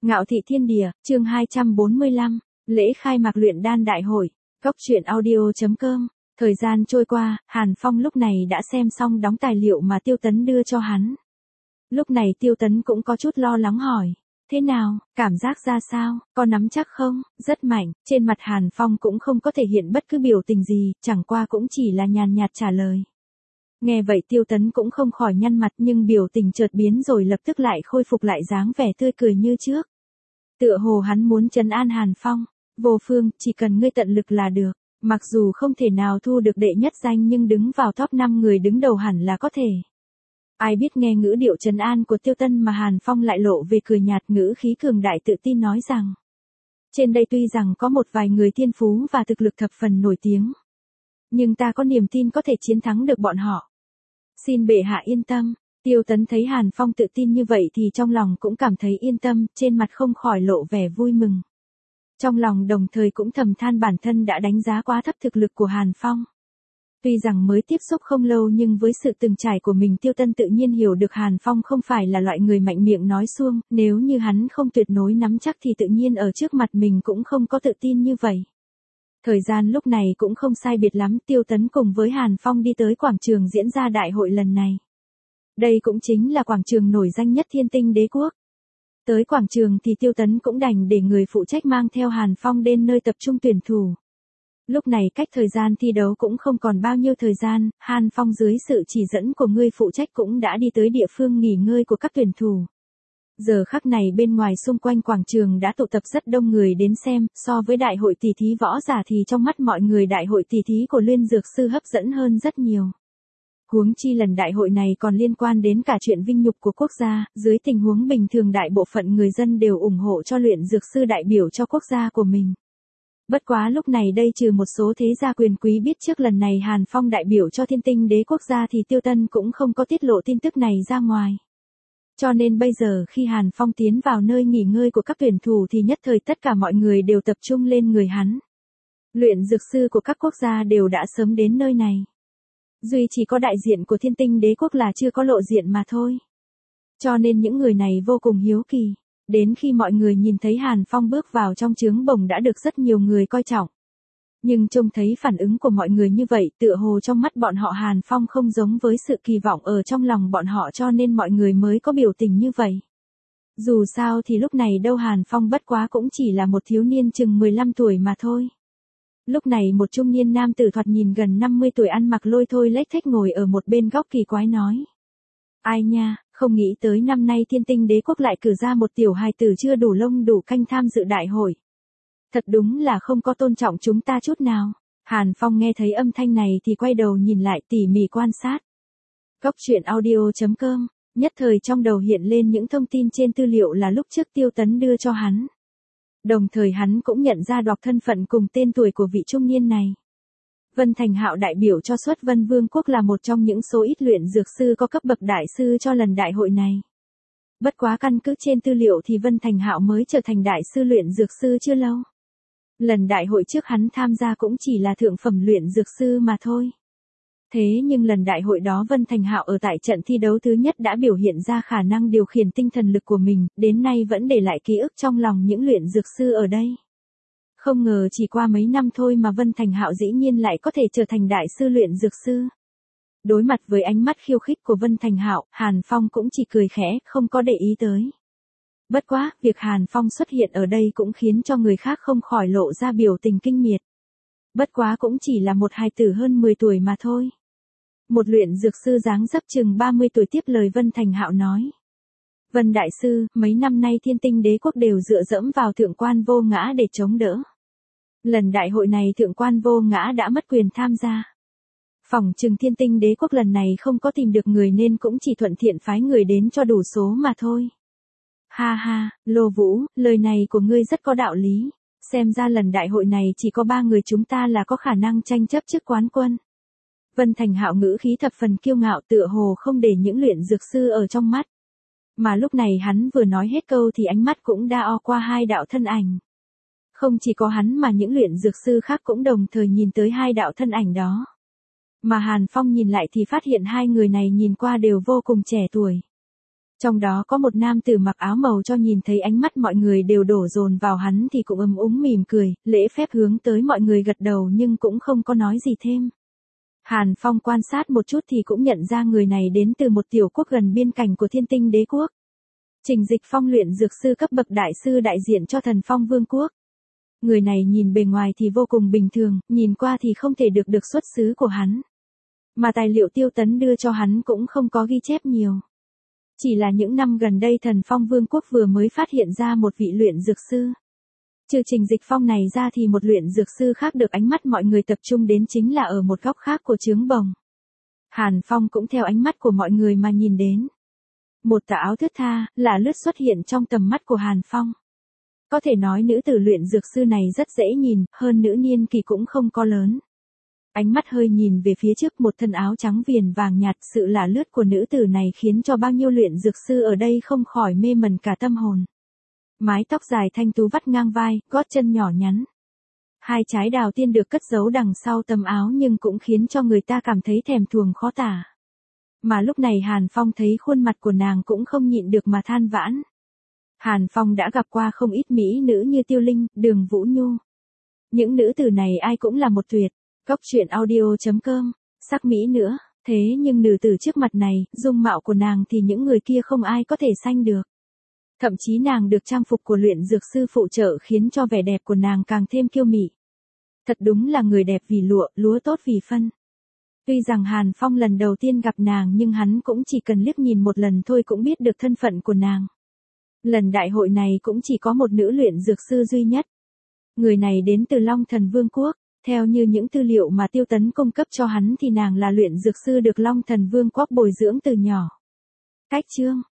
Ngạo thị thiên địa, chương 245, lễ khai mạc luyện đan đại hội, Cốc truyện audio.com. Thời gian trôi qua, Hàn Phong lúc này đã xem xong đóng tài liệu mà Tiêu Tấn đưa cho hắn. Lúc này Tiêu Tấn cũng có chút lo lắng hỏi. Thế nào, cảm giác ra sao, có nắm chắc không? Rất mạnh, trên mặt Hàn Phong cũng không có thể hiện bất cứ biểu tình gì, chẳng qua cũng chỉ là nhàn nhạt trả lời. Nghe vậy Tiêu Tấn cũng không khỏi nhăn mặt nhưng biểu tình chợt biến rồi lập tức lại khôi phục lại dáng vẻ tươi cười như trước. Tựa hồ hắn muốn trấn an Hàn Phong. Vô Phương, chỉ cần ngươi tận lực là được. Mặc dù không thể nào thu được đệ nhất danh nhưng đứng vào top 5 người đứng đầu hẳn là có thể. Ai biết nghe ngữ điệu trấn an của Tiêu Tấn mà Hàn Phong lại lộ về cười nhạt, ngữ khí cường đại tự tin nói rằng. Trên đây tuy rằng có một vài người thiên phú và thực lực thập phần nổi tiếng. Nhưng ta có niềm tin có thể chiến thắng được bọn họ. Xin bệ hạ yên tâm. Tiêu Tấn thấy Hàn Phong tự tin như vậy thì trong lòng cũng cảm thấy yên tâm, trên mặt không khỏi lộ vẻ vui mừng. Trong lòng đồng thời cũng thầm than bản thân đã đánh giá quá thấp thực lực của Hàn Phong. Tuy rằng mới tiếp xúc không lâu nhưng với sự từng trải của mình Tiêu Tấn tự nhiên hiểu được Hàn Phong không phải là loại người mạnh miệng nói suông, nếu như hắn không tuyệt đối nắm chắc thì tự nhiên ở trước mặt mình cũng không có tự tin như vậy. Thời gian lúc này cũng không sai biệt lắm, Tiêu Tấn cùng với Hàn Phong đi tới quảng trường diễn ra đại hội lần này. Đây cũng chính là quảng trường nổi danh nhất Thiên Tinh Đế Quốc. Tới quảng trường thì Tiêu Tấn cũng đành để người phụ trách mang theo Hàn Phong đến nơi tập trung tuyển thủ. Lúc này cách thời gian thi đấu cũng không còn bao nhiêu thời gian, Hàn Phong dưới sự chỉ dẫn của người phụ trách cũng đã đi tới địa phương nghỉ ngơi của các tuyển thủ. Giờ khắc này bên ngoài xung quanh quảng trường đã tụ tập rất đông người đến xem, so với đại hội tỷ thí võ giả thì trong mắt mọi người đại hội tỷ thí của Luyện Dược Sư hấp dẫn hơn rất nhiều. Huống chi lần đại hội này còn liên quan đến cả chuyện vinh nhục của quốc gia, dưới tình huống bình thường đại bộ phận người dân đều ủng hộ cho Luyện Dược Sư đại biểu cho quốc gia của mình. Bất quá lúc này đây trừ một số thế gia quyền quý biết trước lần này Hàn Phong đại biểu cho Thiên Tinh Đế Quốc gia thì Tiêu Tấn cũng không có tiết lộ tin tức này ra ngoài. Cho nên bây giờ khi Hàn Phong tiến vào nơi nghỉ ngơi của các tuyển thủ thì nhất thời tất cả mọi người đều tập trung lên người hắn. Luyện dược sư của các quốc gia đều đã sớm đến nơi này. Duy chỉ có đại diện của Thiên Tinh Đế Quốc là chưa có lộ diện mà thôi. Cho nên những người này vô cùng hiếu kỳ. Đến khi mọi người nhìn thấy Hàn Phong bước vào trong trướng bồng đã được rất nhiều người coi trọng. Nhưng trông thấy phản ứng của mọi người như vậy tựa hồ trong mắt bọn họ Hàn Phong không giống với sự kỳ vọng ở trong lòng bọn họ cho nên mọi người mới có biểu tình như vậy. Dù sao thì lúc này đâu Hàn Phong bất quá cũng chỉ là một thiếu niên chừng 15 tuổi mà thôi. Lúc này một trung niên nam tử thoạt nhìn gần 50 tuổi ăn mặc lôi thôi lếch thếch ngồi ở một bên góc kỳ quái nói. Ai nha, không nghĩ tới năm nay Thiên Tinh Đế Quốc lại cử ra một tiểu hài tử chưa đủ lông đủ canh tham dự đại hội. Thật đúng là không có tôn trọng chúng ta chút nào. Hàn Phong nghe thấy âm thanh này thì quay đầu nhìn lại tỉ mỉ quan sát. Cốc truyện audio.com, nhất thời trong đầu hiện lên những thông tin trên tư liệu là lúc trước Tiêu Tấn đưa cho hắn. Đồng thời hắn cũng nhận ra đọc thân phận cùng tên tuổi của vị trung niên này. Vân Thành Hạo đại biểu cho Xuất Vân Vương quốc là một trong những số ít luyện dược sư có cấp bậc đại sư cho lần đại hội này. Bất quá căn cứ trên tư liệu thì Vân Thành Hạo mới trở thành đại sư luyện dược sư chưa lâu. Lần đại hội trước hắn tham gia cũng chỉ là thượng phẩm luyện dược sư mà thôi. Thế nhưng lần đại hội đó Vân Thành Hạo ở tại trận thi đấu thứ nhất đã biểu hiện ra khả năng điều khiển tinh thần lực của mình, đến nay vẫn để lại ký ức trong lòng những luyện dược sư ở đây. Không ngờ chỉ qua mấy năm thôi mà Vân Thành Hạo dĩ nhiên lại có thể trở thành đại sư luyện dược sư. Đối mặt với ánh mắt khiêu khích của Vân Thành Hạo, Hàn Phong cũng chỉ cười khẽ, không có để ý tới. Bất quá, việc Hàn Phong xuất hiện ở đây cũng khiến cho người khác không khỏi lộ ra biểu tình kinh miệt. Bất quá cũng chỉ là một hài tử hơn 10 tuổi mà thôi. Một luyện dược sư dáng dấp chừng 30 tuổi tiếp lời Vân Thành Hạo nói. Vân Đại Sư, mấy năm nay Thiên Tinh Đế Quốc đều dựa dẫm vào Thượng Quan Vô Ngã để chống đỡ. Lần đại hội này Thượng Quan Vô Ngã đã mất quyền tham gia. Phỏng chừng Thiên Tinh Đế Quốc lần này không có tìm được người nên cũng chỉ thuận tiện phái người đến cho đủ số mà thôi. Ha ha, Lô Vũ, lời này của ngươi rất có đạo lý. Xem ra lần đại hội này chỉ có 3 người chúng ta là có khả năng tranh chấp chức quán quân. Vân Thành Hạo ngữ khí thập phần kiêu ngạo tựa hồ không để những luyện dược sư ở trong mắt. Mà lúc này hắn vừa nói hết câu thì ánh mắt cũng đã qua hai đạo thân ảnh. Không chỉ có hắn mà những luyện dược sư khác cũng đồng thời nhìn tới hai đạo thân ảnh đó. Mà Hàn Phong nhìn lại thì phát hiện hai người này nhìn qua đều vô cùng trẻ tuổi. Trong đó có một nam tử mặc áo màu cho nhìn thấy ánh mắt mọi người đều đổ dồn vào hắn thì cũng mỉm cười, lễ phép hướng tới mọi người gật đầu nhưng cũng không có nói gì thêm. Hàn Phong quan sát một chút thì cũng nhận ra người này đến từ một tiểu quốc gần biên cảnh của Thiên Tinh Đế quốc. Trình Dịch Phong luyện dược sư cấp bậc đại sư đại diện cho Thần Phong Vương quốc. Người này nhìn bề ngoài thì vô cùng bình thường, nhìn qua thì không thể được xuất xứ của hắn. Mà tài liệu Tiêu Tấn đưa cho hắn cũng không có ghi chép nhiều. Chỉ là những năm gần đây Thần Phong Vương quốc vừa mới phát hiện ra một vị luyện dược sư. Trừ Trình Dịch Phong này ra thì một luyện dược sư khác được ánh mắt mọi người tập trung đến chính là ở một góc khác của trướng bồng. Hàn Phong cũng theo ánh mắt của mọi người mà nhìn đến. Một tà áo thướt tha, là lướt xuất hiện trong tầm mắt của Hàn Phong. Có thể nói nữ tử luyện dược sư này rất dễ nhìn, hơn nữ niên kỳ cũng không có lớn. Ánh mắt hơi nhìn về phía trước một thân áo trắng viền vàng nhạt, sự lả lướt của nữ tử này khiến cho bao nhiêu luyện dược sư ở đây không khỏi mê mẩn cả tâm hồn. Mái tóc dài thanh tú vắt ngang vai, gót chân nhỏ nhắn. Hai trái đào tiên được cất giấu đằng sau tấm áo nhưng cũng khiến cho người ta cảm thấy thèm thuồng khó tả. Mà lúc này Hàn Phong thấy khuôn mặt của nàng cũng không nhịn được mà than vãn. Hàn Phong đã gặp qua không ít mỹ nữ như Tiêu Linh, Đường Vũ Nhu. Những nữ tử này ai cũng là một tuyệt. Góc truyện audio.com, sắc mỹ nữa, thế nhưng nữ tử trước mặt này, dung mạo của nàng thì những người kia không ai có thể sánh được. Thậm chí nàng được trang phục của luyện dược sư phụ trợ khiến cho vẻ đẹp của nàng càng thêm kiêu mị. Thật đúng là người đẹp vì lụa, lúa tốt vì phân. Tuy rằng Hàn Phong lần đầu tiên gặp nàng nhưng hắn cũng chỉ cần liếc nhìn một lần thôi cũng biết được thân phận của nàng. Lần đại hội này cũng chỉ có một nữ luyện dược sư duy nhất. Người này đến từ Long Thần Vương quốc. Theo như những tư liệu mà Tiêu Tấn cung cấp cho hắn thì nàng là luyện dược sư được Long Thần Vương quốc bồi dưỡng từ nhỏ. Cách chương